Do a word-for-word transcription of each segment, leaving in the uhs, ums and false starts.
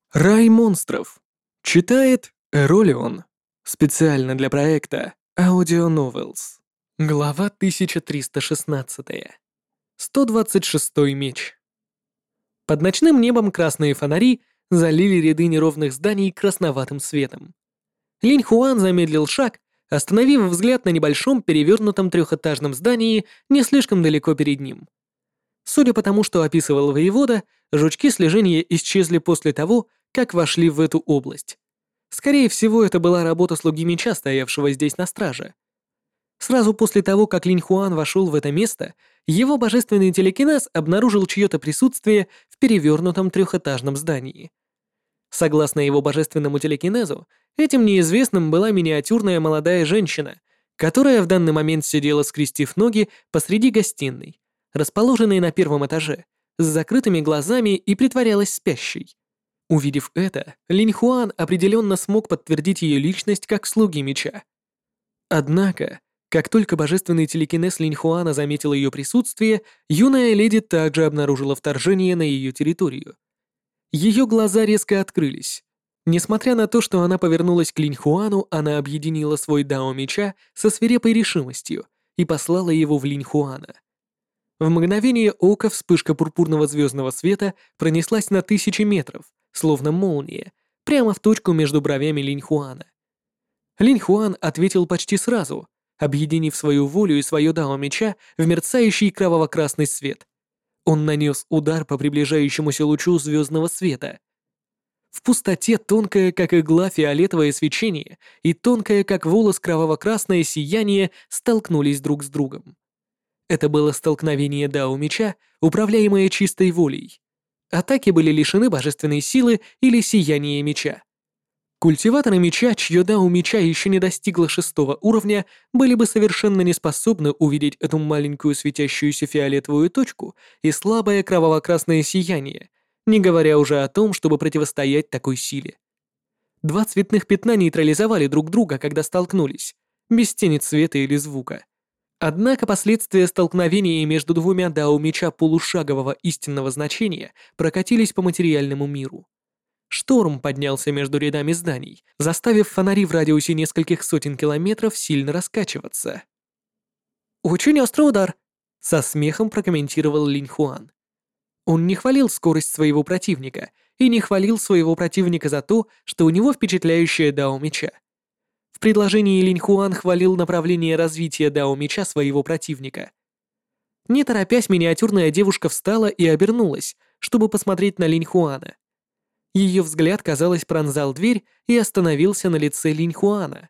Рай монстров. Читает Эролион. Специально для проекта Audio Novels. Глава тысяча триста шестнадцать. сто двадцать шестой меч. Под ночным небом красные фонари залили ряды неровных зданий красноватым светом. Линь Хуан замедлил шаг, остановив взгляд на небольшом перевернутом трехэтажном здании не слишком далеко перед ним. Судя по тому, что описывал воевода, жучки слежения исчезли после того, как вошли в эту область. Скорее всего, это была работа слуги меча, стоявшего здесь на страже. Сразу после того, как Линь Хуан вошел в это место, его божественный телекинез обнаружил чье-то присутствие в перевернутом трехэтажном здании. Согласно его божественному телекинезу, этим неизвестным была миниатюрная молодая женщина, которая в данный момент сидела, скрестив ноги посреди гостиной, расположенной на первом этаже, с закрытыми глазами и притворялась спящей. Увидев это, Линь Хуан определенно смог подтвердить ее личность как слуги меча. Однако, как только божественный телекинез Линь Хуана заметил ее присутствие, юная леди также обнаружила вторжение на ее территорию. Ее глаза резко открылись. Несмотря на то, что она повернулась к Линь Хуану, она объединила свой дао меча со свирепой решимостью и послала его в Линь Хуана. В мгновение ока вспышка пурпурного звездного света пронеслась на тысячи метров, словно молния, прямо в точку между бровями Линь Хуана. Линь Хуан ответил почти сразу, объединив свою волю и свое дао меча в мерцающий кроваво-красный свет. Он нанес удар по приближающемуся лучу звездного света. В пустоте тонкое, как игла, фиолетовое свечение и тонкое, как волос, кроваво-красное сияние столкнулись друг с другом. Это было столкновение дао меча, управляемое чистой волей. Атаки были лишены божественной силы или сияния меча. Культиваторы меча, чье дао меча еще не достигло шестого уровня, были бы совершенно не способны увидеть эту маленькую светящуюся фиолетовую точку и слабое кроваво-красное сияние, не говоря уже о том, чтобы противостоять такой силе. Два цветных пятна нейтрализовали друг друга, когда столкнулись, без тени цвета или звука. Однако последствия столкновения между двумя дао меча полушагового истинного значения прокатились по материальному миру. Шторм поднялся между рядами зданий, заставив фонари в радиусе нескольких сотен километров сильно раскачиваться. «Очень острый удар», — со смехом прокомментировал Линь Хуан. Он не хвалил скорость своего противника и не хвалил своего противника за то, что у него впечатляющее дао меча. В предложении Линь Хуан хвалил направление развития дао меча своего противника. Не торопясь, миниатюрная девушка встала и обернулась, чтобы посмотреть на Линь Хуана. Ее взгляд, казалось, пронзал дверь и остановился на лице Линь Хуана.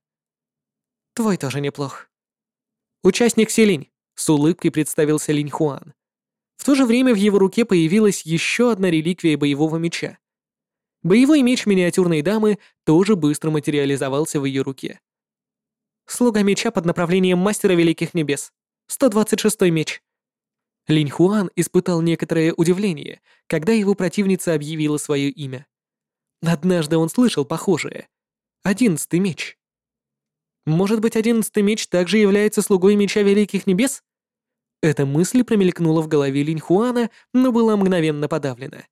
«Твой тоже неплох». «Участник Селинь», — с улыбкой представился Линь Хуан. В то же время в его руке появилась еще одна реликвия боевого меча. Боевой меч миниатюрной дамы тоже быстро материализовался в ее руке. «Слуга меча под направлением мастера Великих Небес. сто двадцать шестой меч». Линь Хуан испытал некоторое удивление, когда его противница объявила свое имя. Однажды он слышал похожее. Одиннадцатый меч. Может быть, одиннадцатый меч также является слугой меча Великих Небес? Эта мысль промелькнула в голове Линь Хуана, но была мгновенно подавлена.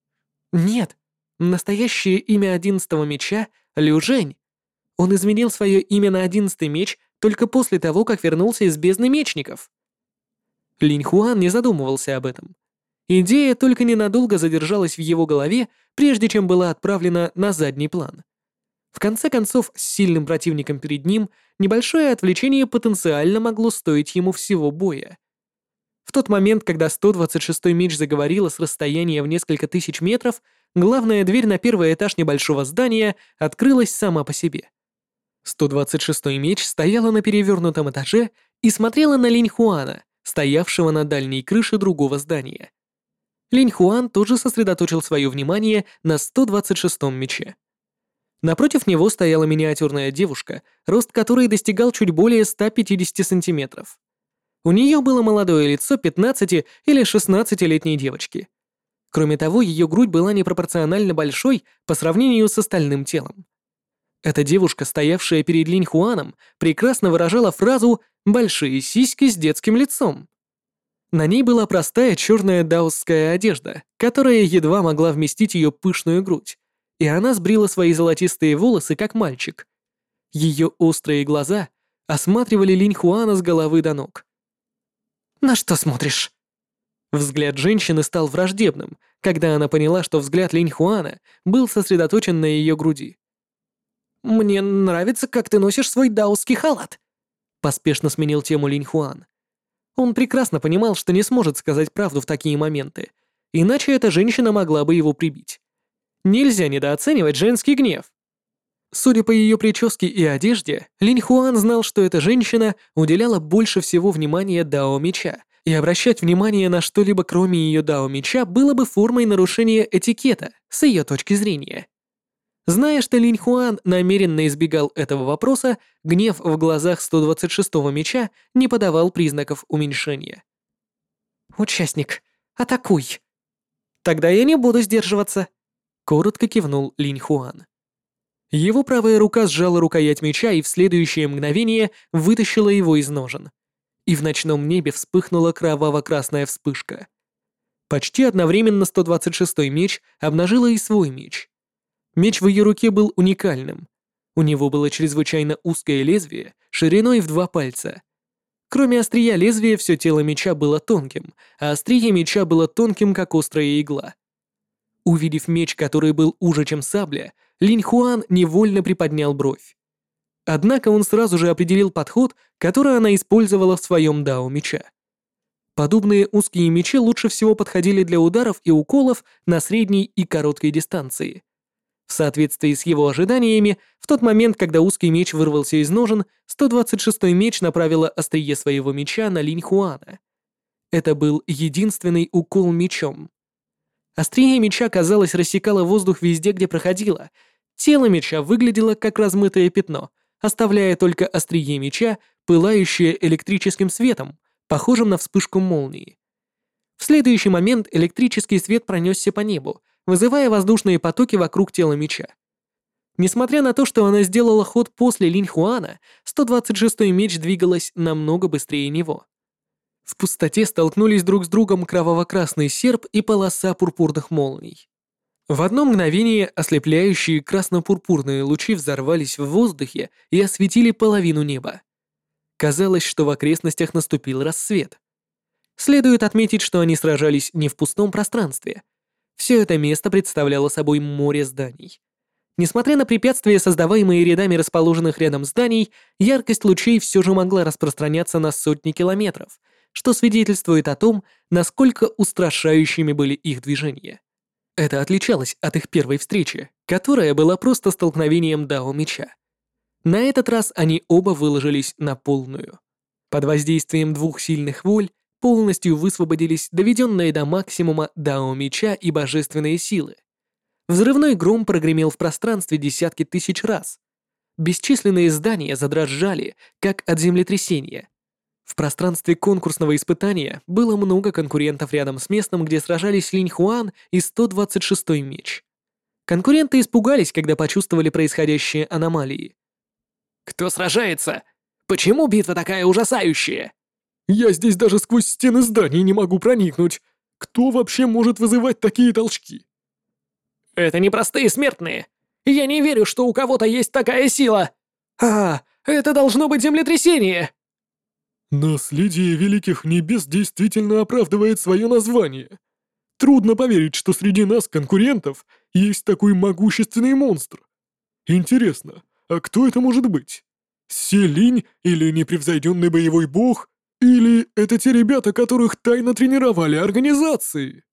Нет, настоящее имя одиннадцатого меча — Лю Жень. Он изменил свое имя на одиннадцатый меч только после того, как вернулся из бездны мечников. Линь Хуан не задумывался об этом. Идея только ненадолго задержалась в его голове, прежде чем была отправлена на задний план. В конце концов, с сильным противником перед ним, небольшое отвлечение потенциально могло стоить ему всего боя. В тот момент, когда сто двадцать шестой меч заговорила с расстояния в несколько тысяч метров, главная дверь на первый этаж небольшого здания открылась сама по себе. сто двадцать шестой меч стояла на перевернутом этаже и смотрела на Линь Хуана, стоявшего на дальней крыше другого здания. Линь Хуан тоже сосредоточил свое внимание на сто двадцать шестом мече. Напротив него стояла миниатюрная девушка, рост которой достигал чуть более ста пятидесяти сантиметров. У нее было молодое лицо пятнадцати- или шестнадцатилетней девочки. Кроме того, ее грудь была непропорционально большой по сравнению с остальным телом. Эта девушка, стоявшая перед Линь Хуаном, прекрасно выражала фразу «большие сиськи с детским лицом». На ней была простая черная даосская одежда, которая едва могла вместить ее пышную грудь, и она сбрила свои золотистые волосы, как мальчик. Ее острые глаза осматривали Линь Хуана с головы до ног. «На что смотришь?» Взгляд женщины стал враждебным, когда она поняла, что взгляд Линь Хуана был сосредоточен на ее груди. «Мне нравится, как ты носишь свой даосский халат», — поспешно сменил тему Линь Хуан. Он прекрасно понимал, что не сможет сказать правду в такие моменты, иначе эта женщина могла бы его прибить. Нельзя недооценивать женский гнев. Судя по ее прическе и одежде, Линь Хуан знал, что эта женщина уделяла больше всего внимания Дао Меча, и обращать внимание на что-либо кроме ее Дао Меча было бы формой нарушения этикета с ее точки зрения. Зная, что Линь Хуан намеренно избегал этого вопроса, гнев в глазах сто двадцать шестого меча не подавал признаков уменьшения. «Участник, атакуй!» «Тогда я не буду сдерживаться», — коротко кивнул Линь Хуан. Его правая рука сжала рукоять меча и в следующее мгновение вытащила его из ножен. И в ночном небе вспыхнула кроваво-красная вспышка. Почти одновременно сто двадцать шестой меч обнажила и свой меч. Меч в ее руке был уникальным. У него было чрезвычайно узкое лезвие, шириной в два пальца. Кроме острия лезвия, все тело меча было тонким, а острие меча было тонким, как острая игла. Увидев меч, который был уже, чем сабля, Линь Хуан невольно приподнял бровь. Однако он сразу же определил подход, который она использовала в своем дао меча. Подобные узкие мечи лучше всего подходили для ударов и уколов на средней и короткой дистанции. В соответствии с его ожиданиями, в тот момент, когда узкий меч вырвался из ножен, сто двадцать шестой меч направила острие своего меча на Линь Хуана. Это был единственный укол мечом. Острие меча, казалось, рассекало воздух везде, где проходило. Тело меча выглядело как размытое пятно, оставляя только острие меча, пылающее электрическим светом, похожим на вспышку молнии. В следующий момент электрический свет пронесся по небу, вызывая воздушные потоки вокруг тела меча. Несмотря на то, что она сделала ход после Линь Хуана, сто двадцать шестой меч двигалась намного быстрее него. В пустоте столкнулись друг с другом кроваво-красный серп и полоса пурпурных молний. В одно мгновение ослепляющие красно-пурпурные лучи взорвались в воздухе и осветили половину неба. Казалось, что в окрестностях наступил рассвет. Следует отметить, что они сражались не в пустом пространстве. Все это место представляло собой море зданий. Несмотря на препятствия, создаваемые рядами расположенных рядом зданий, яркость лучей все же могла распространяться на сотни километров, что свидетельствует о том, насколько устрашающими были их движения. Это отличалось от их первой встречи, которая была просто столкновением дао меча. На этот раз они оба выложились на полную. Под воздействием двух сильных воль полностью высвободились доведенные до максимума дао меча и божественные силы. Взрывной гром прогремел в пространстве десятки тысяч раз. Бесчисленные здания задрожали, как от землетрясения. В пространстве конкурсного испытания было много конкурентов рядом с местом, где сражались Линь Хуан и сто двадцать шестой меч. Конкуренты испугались, когда почувствовали происходящие аномалии. «Кто сражается? Почему битва такая ужасающая?» «Я здесь даже сквозь стены зданий не могу проникнуть. Кто вообще может вызывать такие толчки?» «Это не простые смертные. Я не верю, что у кого-то есть такая сила. А, это должно быть землетрясение!» «Наследие Великих Небес действительно оправдывает свое название. Трудно поверить, что среди нас, конкурентов, есть такой могущественный монстр. Интересно, а кто это может быть? Селинь или непревзойденный боевой бог? Или это те ребята, которых тайно тренировали организации?»